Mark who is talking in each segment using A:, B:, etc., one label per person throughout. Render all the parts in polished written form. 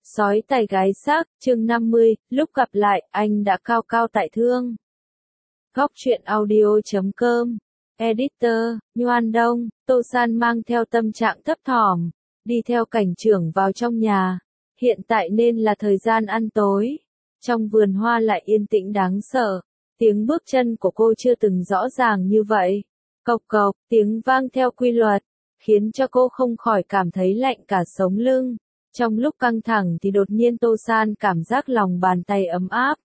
A: Sói tài gái xác, chương 50, lúc gặp lại, anh đã cao cao tại thương. Góc truyện audio.com, Editor, Nhoan Đông, Tô San mang theo tâm trạng thấp thỏm, đi theo cảnh trưởng vào trong nhà. Hiện tại nên là thời gian ăn tối. Trong vườn hoa lại yên tĩnh đáng sợ. Tiếng bước chân của cô chưa từng rõ ràng như vậy. Cộc cộc, tiếng vang theo quy luật, khiến cho cô không khỏi cảm thấy lạnh cả sống lưng. Trong lúc căng thẳng thì đột nhiên Tô San cảm giác lòng bàn tay ấm áp.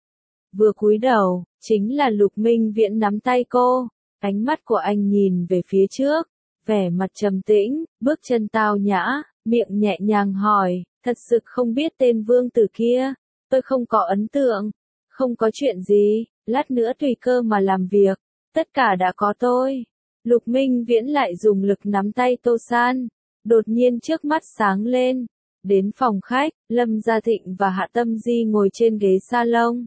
A: Vừa cúi đầu, chính là Lục Minh Viễn nắm tay cô. Ánh mắt của anh nhìn về phía trước, vẻ mặt trầm tĩnh, bước chân tao nhã, miệng nhẹ nhàng hỏi, thật sự không biết tên vương tử kia, tôi không có ấn tượng, không có chuyện gì, lát nữa tùy cơ mà làm việc, tất cả đã có tôi. Lục Minh Viễn lại dùng lực nắm tay Tô San, đột nhiên trước mắt sáng lên. Đến phòng khách, Lâm Gia Thịnh và Hạ Tâm Di ngồi trên ghế salon.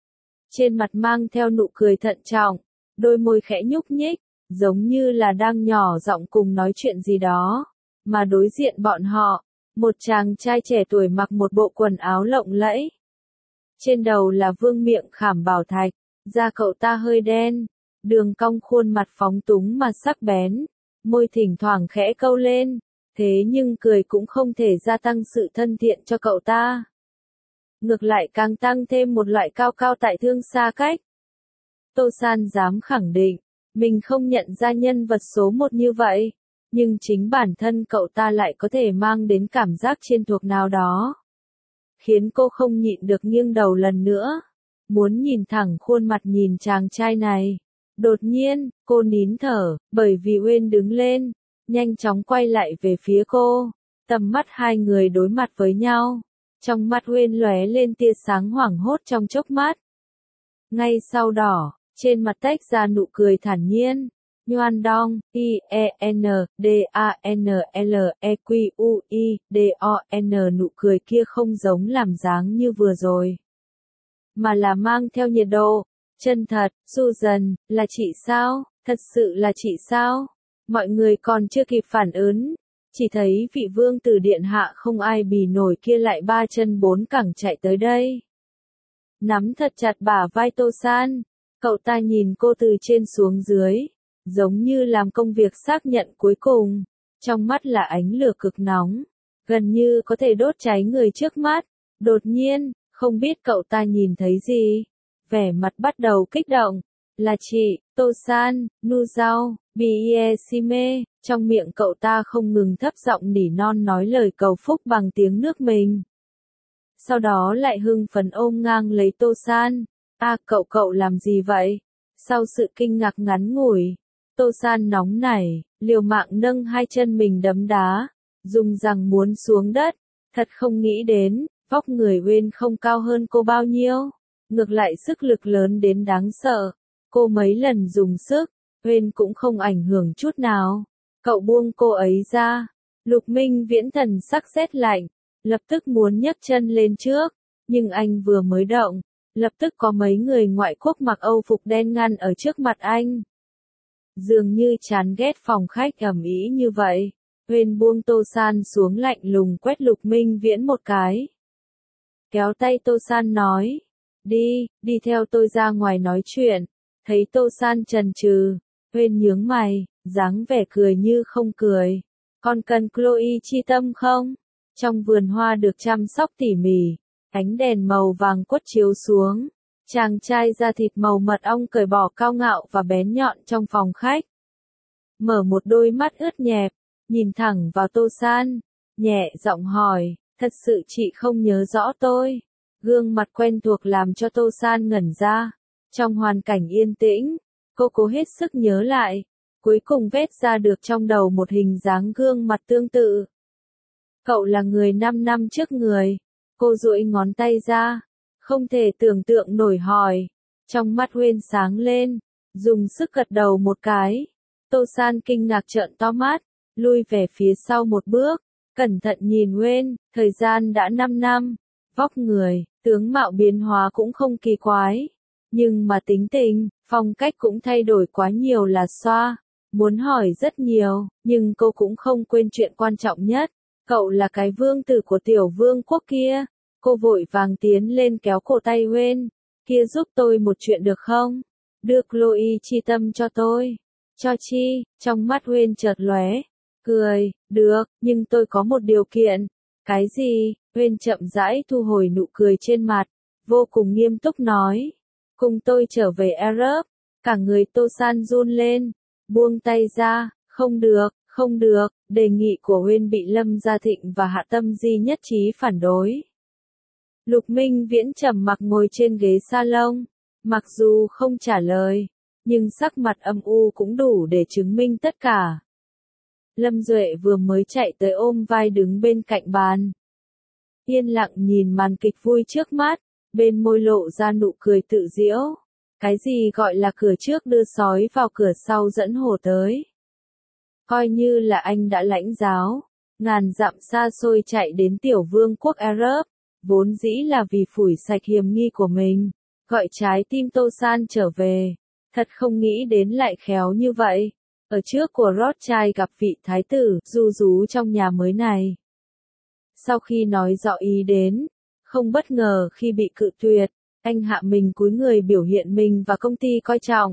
A: Trên mặt mang theo nụ cười thận trọng, đôi môi khẽ nhúc nhích, giống như là đang nhỏ giọng cùng nói chuyện gì đó. Mà đối diện bọn họ, một chàng trai trẻ tuổi mặc một bộ quần áo lộng lẫy. Trên đầu là vương miện khảm bảo thạch, da cậu ta hơi đen, đường cong khuôn mặt phóng túng mà sắc bén, môi thỉnh thoảng khẽ câu lên. Thế nhưng cười cũng không thể gia tăng sự thân thiện cho cậu ta. Ngược lại càng tăng thêm một loại cao cao tại thương xa cách. Tô San dám khẳng định, mình không nhận ra nhân vật số một như vậy, nhưng chính bản thân cậu ta lại có thể mang đến cảm giác chiên thuộc nào đó. Khiến cô không nhịn được nghiêng đầu lần nữa, muốn nhìn thẳng khuôn mặt nhìn chàng trai này. Đột nhiên, cô nín thở, bởi vì Uyên đứng lên. Nhanh chóng quay lại về phía cô, tầm mắt hai người đối mặt với nhau, trong mắt Uyên lóe lên tia sáng hoảng hốt trong chốc mắt. Ngay sau đó, trên mặt tách ra nụ cười thản nhiên, Nhoan Đông, IENDANLEQUIDON, nụ cười kia không giống làm dáng như vừa rồi, mà là mang theo nhiệt độ, chân thật. Susan, là chị sao, thật sự là chị sao? Mọi người còn chưa kịp phản ứng, chỉ thấy vị vương tử điện hạ không ai bì nổi kia lại ba chân bốn cẳng chạy tới đây. Nắm thật chặt bả vai Tô San, cậu ta nhìn cô từ trên xuống dưới, giống như làm công việc xác nhận cuối cùng, trong mắt là ánh lửa cực nóng, gần như có thể đốt cháy người trước mắt. Đột nhiên, không biết cậu ta nhìn thấy gì, vẻ mặt bắt đầu kích động, là chị, Tô San, Nu Giao. Biesime, trong miệng cậu ta không ngừng thấp giọng nỉ non nói lời cầu phúc bằng tiếng nước mình. Sau đó lại hưng phấn ôm ngang lấy Tô San. Cậu làm gì vậy? Sau sự kinh ngạc ngắn ngủi, Tô San nóng nảy, liều mạng nâng hai chân mình đấm đá, dùng rằng muốn xuống đất. Thật không nghĩ đến, vóc người Uyên không cao hơn cô bao nhiêu, ngược lại sức lực lớn đến đáng sợ. Cô mấy lần dùng sức, Uyên cũng không ảnh hưởng chút nào. Cậu buông cô ấy ra. Lục Minh Viễn thần sắc rét lạnh, lập tức muốn nhấc chân lên trước, nhưng anh vừa mới động, lập tức có mấy người ngoại quốc mặc Âu phục đen ngăn ở trước mặt anh. Dường như chán ghét phòng khách ầm ĩ như vậy, Uyên buông Tô San xuống lạnh lùng quét Lục Minh Viễn một cái. Kéo tay Tô San nói, đi theo tôi ra ngoài nói chuyện. Thấy Tô San chần chừ, Uyên nhướng mày, dáng vẻ cười như không cười. Con cần Chloe chi tâm không? Trong vườn hoa được chăm sóc tỉ mỉ, ánh đèn màu vàng quất chiếu xuống. Chàng trai da thịt màu mật ong cởi bỏ cao ngạo và bén nhọn trong phòng khách. Mở một đôi mắt ướt nhẹp, nhìn thẳng vào Tô San, nhẹ giọng hỏi, thật sự chị không nhớ rõ tôi? Gương mặt quen thuộc làm cho Tô San ngẩn ra. Trong hoàn cảnh yên tĩnh, cô cố hết sức nhớ lại, cuối cùng vét ra được trong đầu một hình dáng gương mặt tương tự. Cậu là người 5 năm trước người. Cô duỗi ngón tay ra, không thể tưởng tượng nổi hỏi. Trong mắt Uyên sáng lên, dùng sức gật đầu một cái. Tô San kinh ngạc trợn to mắt, lui về phía sau một bước, cẩn thận nhìn Uyên, thời gian đã 5 năm, vóc người, tướng mạo biến hóa cũng không kỳ quái. Nhưng mà tính tình, phong cách cũng thay đổi quá nhiều là xoa. Muốn hỏi rất nhiều, nhưng cô cũng không quên chuyện quan trọng nhất. Cậu là cái vương tử của tiểu vương quốc kia. Cô vội vàng tiến lên kéo cổ tay Wayne. Kia giúp tôi một chuyện được không? Đưa Chloe chi tâm cho tôi. Cho chi? Trong mắt Wayne chợt lóe. Cười, được, nhưng tôi có một điều kiện. Cái gì? Wayne chậm rãi thu hồi nụ cười trên mặt. Vô cùng nghiêm túc nói. Cùng tôi trở về Arab. Cả người Tô San run lên. Buông tay ra. Không được, không được. Đề nghị của Wayne bị Lâm Gia Thịnh và Hạ Tâm Di nhất trí phản đối. Lục Minh Viễn trầm mặc ngồi trên ghế salon. Mặc dù không trả lời, nhưng sắc mặt âm u cũng đủ để chứng minh tất cả. Lâm Duệ vừa mới chạy tới ôm vai đứng bên cạnh bàn. Yên lặng nhìn màn kịch vui trước mắt, bên môi lộ ra nụ cười tự giễu. Cái gì gọi là cửa trước đưa sói vào cửa sau dẫn hổ tới. Coi như là anh đã lãnh giáo, ngàn dặm xa xôi chạy đến tiểu vương quốc Arab, vốn dĩ là vì phủi sạch hiểm nghi của mình, gọi trái tim Tô San trở về. Thật không nghĩ đến lại khéo như vậy. Ở trước của Rothschild gặp vị thái tử du rú trong nhà mới này. Sau khi nói rõ ý đến, không bất ngờ khi bị cự tuyệt, anh hạ mình cúi người biểu hiện mình và công ty coi trọng.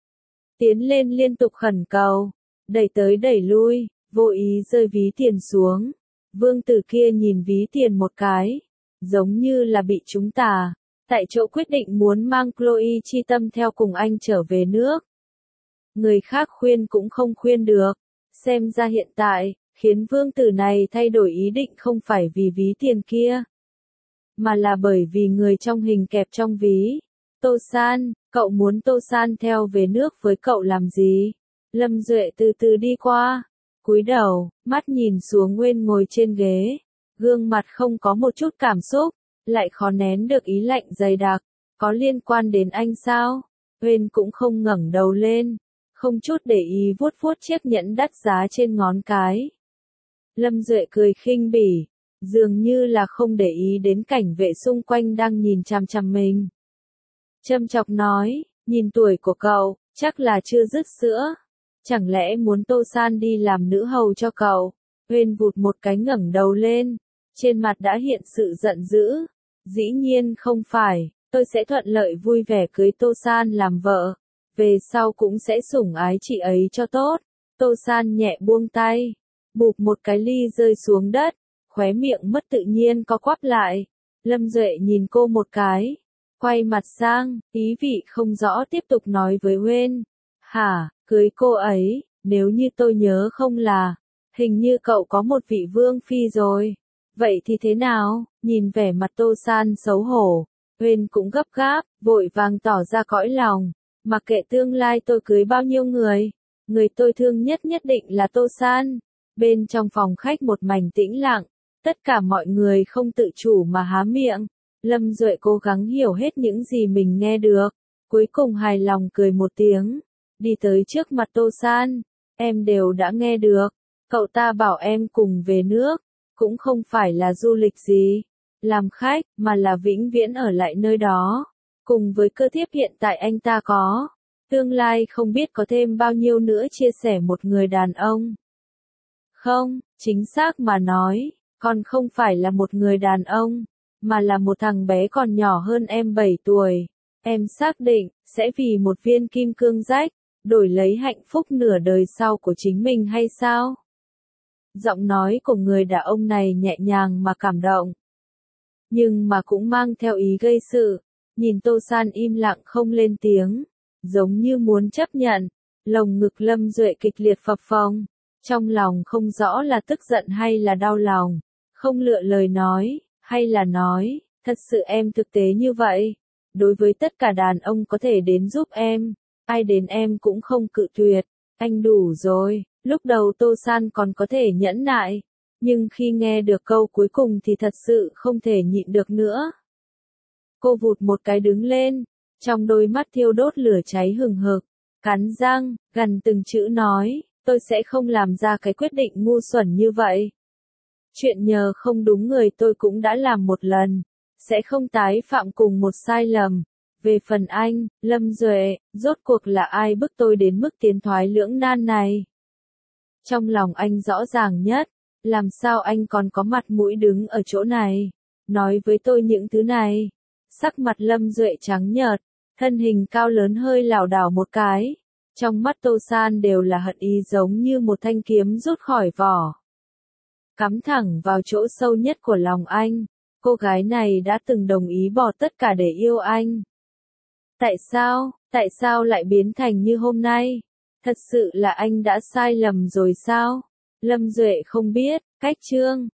A: Tiến lên liên tục khẩn cầu, đẩy tới đẩy lui, vô ý rơi ví tiền xuống. Vương tử kia nhìn ví tiền một cái, giống như là bị trúng tà, tại chỗ quyết định muốn mang Chloe chi tâm theo cùng anh trở về nước. Người khác khuyên cũng không khuyên được, xem ra hiện tại, khiến vương tử này thay đổi ý định không phải vì ví tiền kia, mà là bởi vì người trong hình kẹp trong ví. Tô San, cậu muốn Tô San theo về nước với cậu làm gì? Lâm Duệ từ từ đi qua, cúi đầu, mắt nhìn xuống Nguyên ngồi trên ghế, gương mặt không có một chút cảm xúc, lại khó nén được ý lạnh dày đặc. Có liên quan đến anh sao? Nguyên cũng không ngẩng đầu lên, không chút để ý vuốt vuốt chiếc nhẫn đắt giá trên ngón cái. Lâm Duệ cười khinh bỉ, dường như là không để ý đến cảnh vệ xung quanh đang nhìn chằm chằm mình. Châm chọc nói, nhìn tuổi của cậu, chắc là chưa dứt sữa. Chẳng lẽ muốn Tô San đi làm nữ hầu cho cậu? Nguyên vụt một cái ngẩng đầu lên, trên mặt đã hiện sự giận dữ. Dĩ nhiên không phải, tôi sẽ thuận lợi vui vẻ cưới Tô San làm vợ. Về sau cũng sẽ sủng ái chị ấy cho tốt. Tô San nhẹ buông tay, bụp một cái ly rơi xuống đất, khóe miệng mất tự nhiên co quắp lại. Lâm Duệ nhìn cô một cái, quay mặt sang, ý vị không rõ tiếp tục nói với Nguyên. Hả, cưới cô ấy, nếu như tôi nhớ không là, hình như cậu có một vị vương phi rồi. Vậy thì thế nào? Nhìn vẻ mặt Tô San xấu hổ, Nguyên cũng gấp gáp, vội vàng tỏ ra cõi lòng. Mặc kệ tương lai tôi cưới bao nhiêu người tôi thương nhất nhất định là Tô San. Bên trong phòng khách một mảnh tĩnh lặng, tất cả mọi người không tự chủ mà há miệng. Lâm Duệ cố gắng hiểu hết những gì mình nghe được, cuối cùng hài lòng cười một tiếng, đi tới trước mặt Tô San. Em đều đã nghe được, cậu ta bảo em cùng về nước, cũng không phải là du lịch gì, làm khách, mà là vĩnh viễn ở lại nơi đó. Cùng với cơ thiếp hiện tại anh ta có, tương lai không biết có thêm bao nhiêu nữa chia sẻ một người đàn ông. Không, chính xác mà nói, còn không phải là một người đàn ông, mà là một thằng bé còn nhỏ hơn em 7 tuổi. Em xác định, sẽ vì một viên kim cương rách, đổi lấy hạnh phúc nửa đời sau của chính mình hay sao? Giọng nói của người đàn ông này nhẹ nhàng mà cảm động, nhưng mà cũng mang theo ý gây sự. Nhìn Tô San im lặng không lên tiếng, giống như muốn chấp nhận. Lồng ngực Lâm Duệ kịch liệt phập phồng, trong lòng không rõ là tức giận hay là đau lòng, không lựa lời nói, hay là nói, thật sự em thực tế như vậy. Đối với tất cả đàn ông có thể đến giúp em, ai đến em cũng không cự tuyệt, anh đủ rồi. Lúc đầu Tô San còn có thể nhẫn nại, nhưng khi nghe được câu cuối cùng thì thật sự không thể nhịn được nữa. Cô vụt một cái đứng lên, trong đôi mắt thiêu đốt lửa cháy hừng hực, cắn răng, gần từng chữ nói, tôi sẽ không làm ra cái quyết định ngu xuẩn như vậy. Chuyện nhờ không đúng người tôi cũng đã làm một lần, sẽ không tái phạm cùng một sai lầm. Về phần anh, Lâm Duệ, rốt cuộc là ai bức tôi đến mức tiến thoái lưỡng nan này? Trong lòng anh rõ ràng nhất, Làm sao anh còn có mặt mũi đứng ở chỗ này, nói với tôi những thứ này? Sắc mặt Lâm Duệ trắng nhợt, thân hình cao lớn hơi lảo đảo một cái. Trong mắt Tô San đều là hận ý giống như một thanh kiếm rút khỏi vỏ. Cắm thẳng vào chỗ sâu nhất của lòng anh. Cô gái này đã từng đồng ý bỏ tất cả để yêu anh. Tại sao lại biến thành như hôm nay? Thật sự là anh đã sai lầm rồi sao? Lâm Duệ không biết, cách chương